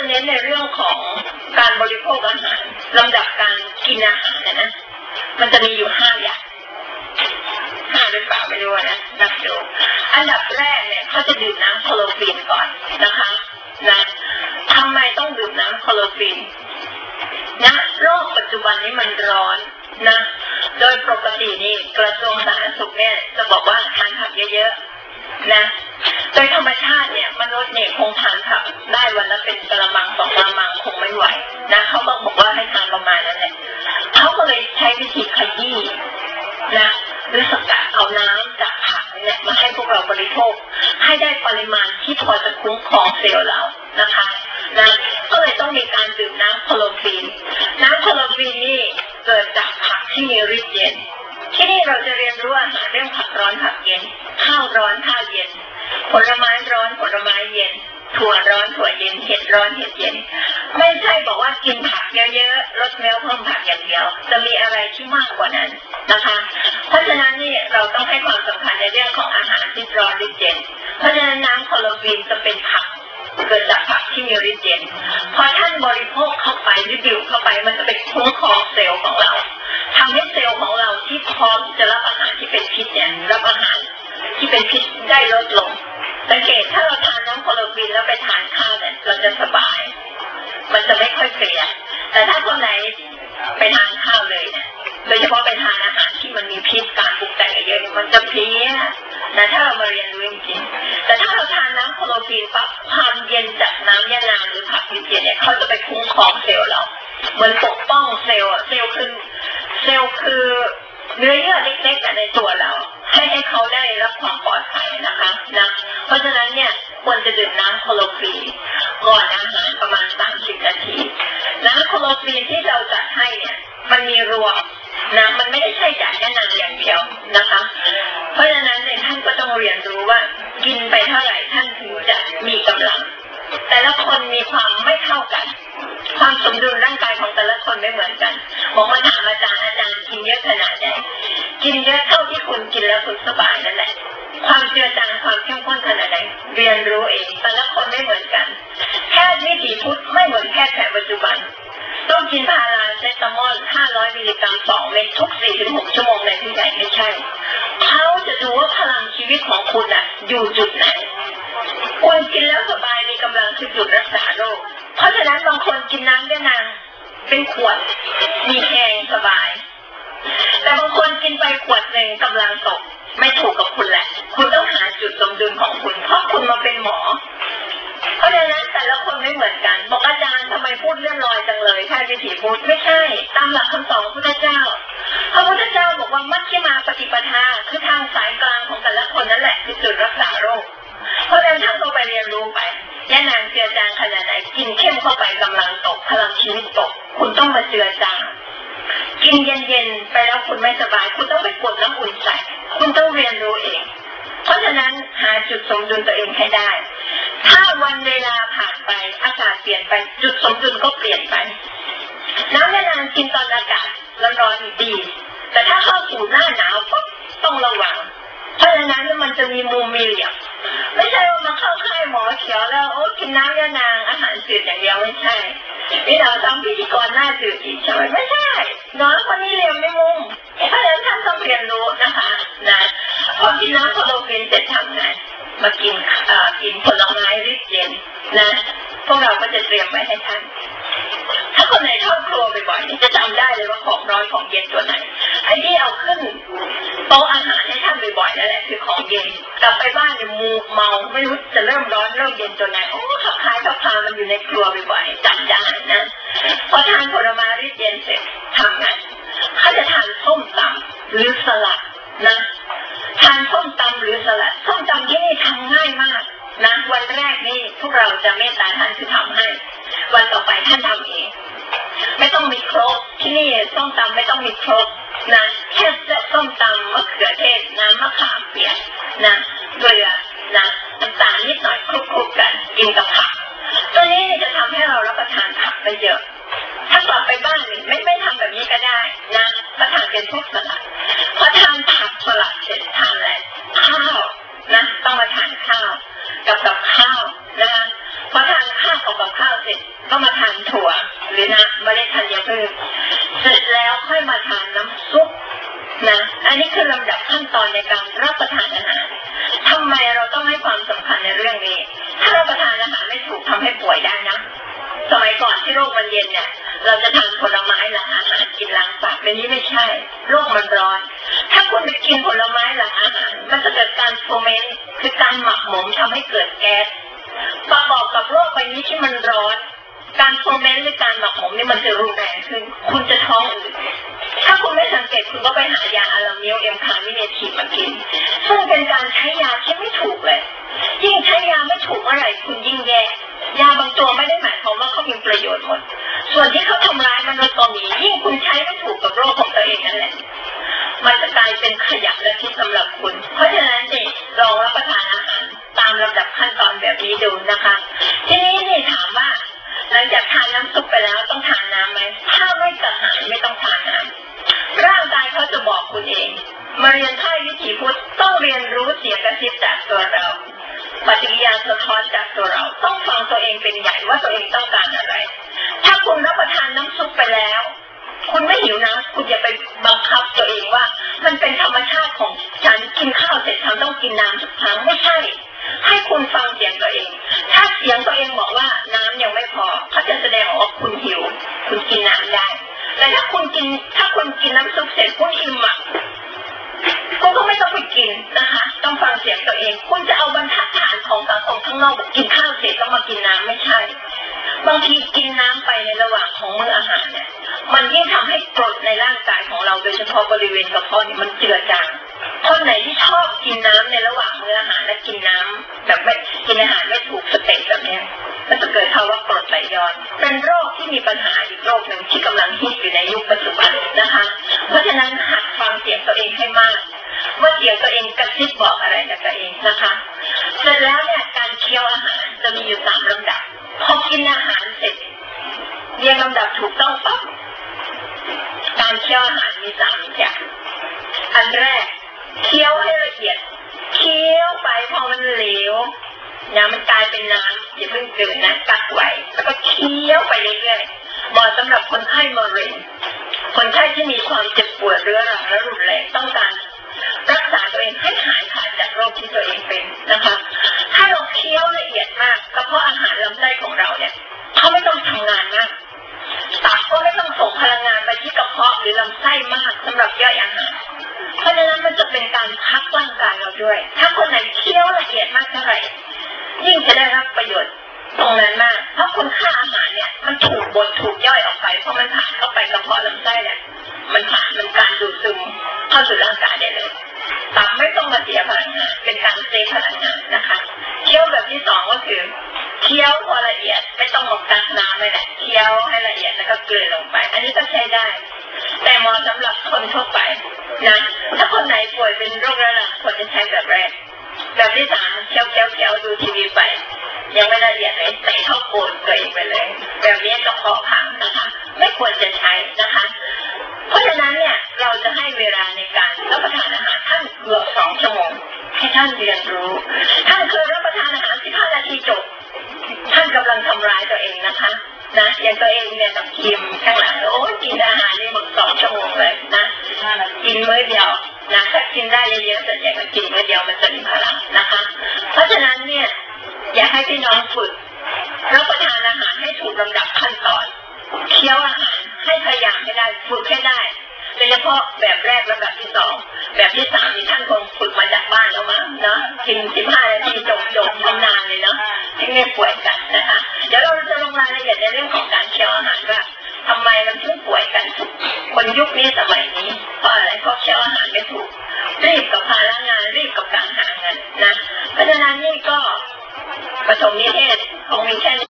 จะเน้นในเรื่องของการบริโภคอาหารลำดับการกินอาหารนะมันจะมีอยู่5 อย่าง5หรือเปล่าไม่รู้นะนับดูอันดับแรกเนี่ยเขาจะดื่มน้ำคลอโรฟินก่อนนะคะนะทำไมต้องดื่มน้ำคลอโรฟินนะโลกปัจจุบันนี้มันร้อนนะโดยปกตินี่กระทรวงสาธารณสุขเนี่ยจะบอกว่าทานผักเยอะๆนะโดยธรรมชาติเนี่ยมนุษย์เนี่ยคงทานผักได้วันละเป็นกะละมัง2 กะละมังคงไม่ไหวนะเขาบอกว่าให้ทานประมาณนั้นแหละเขาก็เลยใช้วิธีขยี้นะหรือสกัดเอาน้ำจากผักเนี่ยมาให้พวกเราบริโภคให้ได้ปริมาณที่พอจะคุ้มครองเซลล์เรานะคะนะก็เลยต้องมีการดื่มน้ำคลอโรฟินน้ำคลอโรฟินนี่เกิดจากผักที่มีฤทธิ์เย็นที่นี่เราจะเรียนรู้อาหารเรื่องผักร้อนผักเย็นข้าวร้อนข้าวเย็นผลไม้ร้อนผลไม้เย็นถั่วร้อนถั่วเย็นเห็ดร้อนเห็ดเย็นไม่ใช่บอกว่ากินผักเยอะๆลดแมวเพิ่มผักอย่างเดียวจะมีอะไรที่มากกว่านั้นนะคะเพราะฉะนั้นนี่เราต้องให้ความสำคัญในเรื่องของอาหารที่ร้อนฤทธิ์เย็นเพราะฉะนั้นน้ำคลอโรฟินจะเป็นผักเกิดจากผักที่มีฤทธิ์เย็นพอท่านบริโภคเข้าไปหรือดื่มเข้าไปมันจะเป็นคุ้มครองเซลล์ของเราทำให้เซลล์ของเราที่พร้อมจะรับอาหารที่เป็นพิษเนี่ยรับอาหารที่เป็นพิษได้ลดลงสังเกตถ้าเราทานน้ำคลอโรฟินแล้วไปทานข้าวเนี่ยเราจะสบายมันจะไม่ค่อยเพลียแต่ถ้าคนไหนไปทานข้าวเลยเนี่ยโดยเฉพาะไปทานอาหารที่มันมีพิษการปรุงแต่งเยอะมันจะเพลียแต่ถ้าเรามาเรียนรู้จริงๆแต่ถ้าเราทานน้ำคลอโรฟินปั๊บความเย็นจากน้ำยะนางหรือผักเย็นเนี่ยเขาจะไปคุ้มครองเซลล์เราเหมือนปกป้องเซลล์คือเนื้อเยื่อเล็กๆในตัวเราให้เขาได้รับความปลอดภัยนะคะนะเพราะฉะนั้นเนี่ยควรจะดื่มน้ำคลอโรฟินก่อนอาหารประมาณ30 นาทีน้ำคลอโรฟินที่เราจัดให้เนี่ยมันมีรวมนะมันไม่ได้ใช่จากยะนางอย่างเดียวนะคะเพราะฉะนั้นเนี่ยท่านก็ต้องเรียนรู้ว่ากินไปเท่าไหร่ท่านถึงจะมีกำลังแต่ละคนมีความไม่เท่ากันความสมดุลร่างกายของแต่ละคนไม่เหมือนกันบอกมาถามอาจารย์กินเยอะขนาดไหนกินเยอะเท่าที่คุณกินแล้วคุณสบายนั่นแหละความเจือจางความเข้มข้นขนาดไหนเรียนรู้เองแต่ละคนไม่เหมือนกันแพทย์วิถีพุทธไม่เหมือนแพทย์แผนปัจจุบันต้องกินพาราเซตามอล500 มิลลิกรัม2 เม็ดทุก 4-6 ชั่วโมงในที่ไหนไม่ใช่เขาจะดูว่าพลังชีวิตของคุณน่ะอยู่จุดไหนควรกินแล้วสบายมีกำลังคือจุดรักษาโรคเพราะฉะนั้นบางคนกินน้ำยะนางเป็นขวดมีแห้งสบายแต่บางคนกินไปขวดหนึ่งกำลังตกไม่ถูกกับคุณแหละคุณต้องหาจุดสมดุลของคุณเพราะคุณมาเป็นหมอเพราะฉะนั้นแต่ละคนไม่เหมือนกันบอกอาจารย์ทำไมพูดเลื่อนลอยจังเลยแค่วิถีพูดไม่ใช่ตามหลักคำสอนของพระพุทธเจ้าพระพุทธเจ้าบอกว่ามัชฌิมาปฏิปทาคือทางสายกลางของแต่ละคนนั่นแหละคือจุดรักษาโรคเพราะฉะนั้นท่านก็ไปเรียนรู้ไปยะนางเจือจางขนาดไหนกินเข้มเข้าไปกำลังตกพลังชีวิตตกคุณต้องมาเจือจางกินเย็นๆไปแล้วคุณไม่สบายคุณต้องไปกดน้ำอุ่นใส่คุณต้องเรียนรู้เองเพราะฉะนั้นหาจุดสมดุลตัวเองให้ได้ถ้าวันเวลาผ่านไปอากาศเปลี่ยนไปจุดสมดุลก็เปลี่ยนไปน้ำยะนางกินตอนอากาศร้อนๆดีแต่ถ้าเข้าสู่หน้าหนาวปุ๊บต้องระวังเพราะฉะนั้นมันจะมีมุมมีเหลี่ยมไม่ใช่ว่ามาเข้าค่ายหมอเขียวแล้วโอ้กินน้ำยะนางอาหารจืดอย่างเดียวไม่ใช่นี่เราทำพิธีกรหน้าจืดอีกใช่ไหมไม่ใช่น้องคนนี้เหลี่ยมไม่มุมเพราะฉะนั้นท่านต้องเรียนรู้นะคะนะพอกินน้ำคลอโรฟินเสร็จทำไงมากินผลไม้ฤทธิ์เย็นนะพวกเราก็จะเตรียมไว้ให้ท่านถ้าคนไหนเข้าครัวบ่อยๆจะจำได้เลยว่าของร้อนของเย็นตัวไหนไอ้ที่เอาขึ้นโต๊ะอาหารให้ท่านบ่อยๆนั่นแหละคือของเย็นกลับไปบ้านเนี่ยเมาไม่รู้จะเริ่มร้อนเริ่มเย็นตัวไหนโอ้ขับคล้ายขับพามันอยู่ในครัวบ่อยๆจำได้นะพอทานผลไม้ฤทธิ์เย็นเสร็จทำไงเขาจะทานส้มตำหรือสลัดนะทานส้มตำหรือสลัดส้มตำที่นี่ทำง่ายมากนะวันแรกนี่พวกเราจะเมตตาท่านคือทำให้วันต่อไปท่านทำเองไม่ต้องมีครกที่นี่ส้มตำไม่ต้องมีครกนะแค่ส้มตำมะเขือเทศน้ำมะขามเปียกนะเกลือนะน้ำตาลนิดหน่อยคลุกๆกันกินกับผักตัวนี้จะทำให้เรารับประทานผักได้เยอะถ้ากลับไปบ้านไม่ทำแบบนี้ก็ได้นะประทานเป็นพวกสลัดพอทานผักสลัดเสร็จทานอะไรข้าวนะต้องมาทานข้าวกับข้าวนะพอทานข้าวกับข้าวเสร็จก็มาทานถั่วหรือนะเมล็ดธัญพืชเสร็จแล้วค่อยมาทานน้ำซุปนะอันนี้คือลำดับขั้นตอนในการรับประทานอาหารทำไมเราต้องให้ความสำคัญในเรื่องนี้ถ้ารับประทานอาหารไม่ถูกทำให้ป่วยได้นะสมัยก่อนที่โรคมันเย็นเนี่ยเราจะทานผลไม้หลังอาหารกินล้างปากเป็นนี้ไม่ใช่โรคมันร้อนถ้าคุณไปกินผลไม้หลังอาหารมันจะเกิดการโฟเมนต์คือการหมักหมมทำให้เกิดแก๊สประกอบกับโรคใบนี้ที่มันร้อนการโฟเมนต์หรือการหมักหมมนี่มันจะรุนแรงขึ้นคุณจะท้องอืดถ้าคุณไม่สังเกตคุณก็ไปหายาอะลามิลเอ็มคาร์มิเนทีมากินซึ่งเป็นการใช้ยาที่ไม่ถูกเลยยิ่งใช้ยาไม่ถูกเมื่อไหร่คุณยิ่งแย่ยาบางตัวไม่ได้หมายความว่าเขามีประโยชน์หมดส่วนที่เขาทำร้ายมนุษย์ก็มียิ่งคุณใช้ไม่ถูกกับโรคของตัวเองนั่นแหละมันจะกลายเป็นขยะและพิษสำหรับคุณเพราะฉะนั้นนี่ลองรับประทานอาหารตามลำดับขั้นตอนแบบนี้ดูนะคะทีนี้นี่ถามว่าหลังจากทานน้ำซุปไปแล้วต้องทานน้ำไหมถ้าไม่กระหายไม่ต้องทานน้ำร่างกายเขาจะบอกคุณเองมาเรียนค่ายวิถีพุทธต้องเรียนรู้เสียงกระซิบจากตัวเราปฏิกิริยาสะท้อนจากตัวเราต้องฟังตัวเองเป็นใหญ่ว่าตัวเองต้องการอะไรถ้าคุณรับประทานน้ำซุปไปแล้วคุณไม่หิวน้ำคุณอย่าไปบังคับตัวเองว่ามันเป็นธรรมชาติของฉันกินข้าวเสร็จฉันต้องกินน้ำทุกครั้งไม่ใช่ให้คุณฟังเสียงตัวเองถ้าเสียงตัวเองบอกว่าน้ำยังไม่พอเขาจะแสดงออกว่าคุณหิวคุณกินน้ำได้แต่ถ้าคุณกินน้ำซุปเสร็จคุณอิ่มอ่ะคุณก็ไม่ต้องไปกินนะคะต้องฟังเสียงตัวเองคุณจะเอาบรรทัดฐานของสังคมข้างนอกกินข้าวเสร็จต้องมากินน้ำไม่ใช่บางทีกินน้ำไปในระหว่างของมื้ออาหารเนี่ยมันยิ่งทำให้กรดในร่างกายของเราโดยเฉพาะบริเวณกระเพาะเนี่ยมันเจือจางคนไหนที่ชอบกินน้ำในระหว่างมื้ออาหารและกินน้ำแบบไม่กินอาหารไม่ถูกสเต็ปแบบนี้ก็จะเกิดภาวะกรดไหลย้อนเป็นโรคที่มีปัญหาอีกโรคหนึ่งที่กำลังฮิตอยู่ในยุคปัจจุบันนะคะเพราะฉะนั้นหัดฟังเสียงตัวเองให้มากว่าเสียงตัวเองกระซิบบอกอะไรกับตัวเองนะคะเสร็จแล้วเนี่ยการเคี้ยวอาหารจะมีอยู่3ลำดับพอกินอาหารเสร็จเรียงลำดับถูกต้องปั๊บการเคี้ยวอาหารมี3อย่างอันแรกเคี้ยวให้ละเอียดเคี้ยวไปพอมันเหลวน้ำมันกลายเป็นน้ำอย่าเพิ่งตื่นนะกักไว้แล้วก็เคี้ยวไปเรื่อยๆเหมาะสำหรับคนไข้มะเร็งคนไข้ที่มีความเจ็บปวดเรื้อรังและรุนแรงต้องการรักษาตัวเองให้หายขาดจากโรคที่ตัวเองเป็นนะคะถ้าเราเคี้ยวละเอียดมากกระเพาะอาหารลำไส้ของเราเนี่ยเขาไม่ต้องทำงานมากตับก็ไม่ต้องส่งพลังงานไปที่กระเพาะหรือลำไส้มากสำหรับย่อยอาหารเพราะฉะนั้นมันจะเป็นการพักร่างกายเราด้วยถ้าคนไหนเคี้ยวละเอียดมากเท่าไหร่ยิ่งจะได้รับประโยชน์ตรงนั้นมากเพราะคุณค่าอาหารเนี่ยมันถูกบดถูกย่อยออกไปเพราะมันผ่านเข้าไปกระเพาะลำไส้เนี่ยมันผ่านมันการดูดซึมเข้าสู่ร่างกายได้เลยตับไม่ต้องมาเสียพลังงานเป็นการเซฟพลังงานนะคะเคี้ยวแบบที่2ก็คือเคี้ยวพอละเอียดไม่ต้องมากักน้ำเลยแหละเคี้ยวให้ละเอียดแล้วก็กลืนลงไปอันนี้ก็ใช้ได้แต่เหมาะสำหรับคนทั่วไปนะถ้าคนไหนป่วยเป็นโรคเรื้อรังควรจะใช้แบบแรกแบบที่3เคี้ยวดูทีวีไปยังไม่ละเอียดเลยใส่เข้าโกนตัวเองไปเลยแบบนี้กระเพาะพังนะคะไม่ควรจะใช้นะคะเพราะฉะนั้นเนี่ยเราจะให้เวลาในการรับประทานอาหารท่านเกือบ2 ชั่วโมงให้ท่านเรียนรู้ท่านเคยรับประทานอาหาร15 นาทีจบท่านกำลังทำร้ายตัวเองนะคะนะอย่างตัวเองเนี่ยกับทีมข้างหลังโอ้กินอาหารนี่หมด2 ชั่วโมงเลยนะกินมื้อเดียวนะถ้ากินได้เยอะๆส่วนใหญ่ก็กินมื้อเดียวมันจะมีพลังนะคะเพราะฉะนั้นเนี่ยอยากให้พี่น้องฝึกรับประทานอาหารให้ถูกลำดับขั้นตอนเคี้ยวอาหารให้พยายามให้ได้ฝึกให้ได้โดยเฉพาะแบบแรกและแบบที่2แบบที่3นี่ท่านคงฝึกมาจากบ้านแล้วมั้งเนาะกิน15 นาทีจบนานเลยเนาะที่ไม่ป่วยกันนะคะเดี๋ยวเราจะลงรายละเอียดในเรื่องของการเคี้ยวอาหารว่าทำไมมันถึงป่วยกันคนยุคนี้สมัยนี้เพราะอะไรเพราะเคี้ยวอาหารไม่ถูกรีบกับภาระงานรีบกับการหาเงินนะเพราะฉะนั้นนี่ก็ปฐมนิเทศคงมีแค่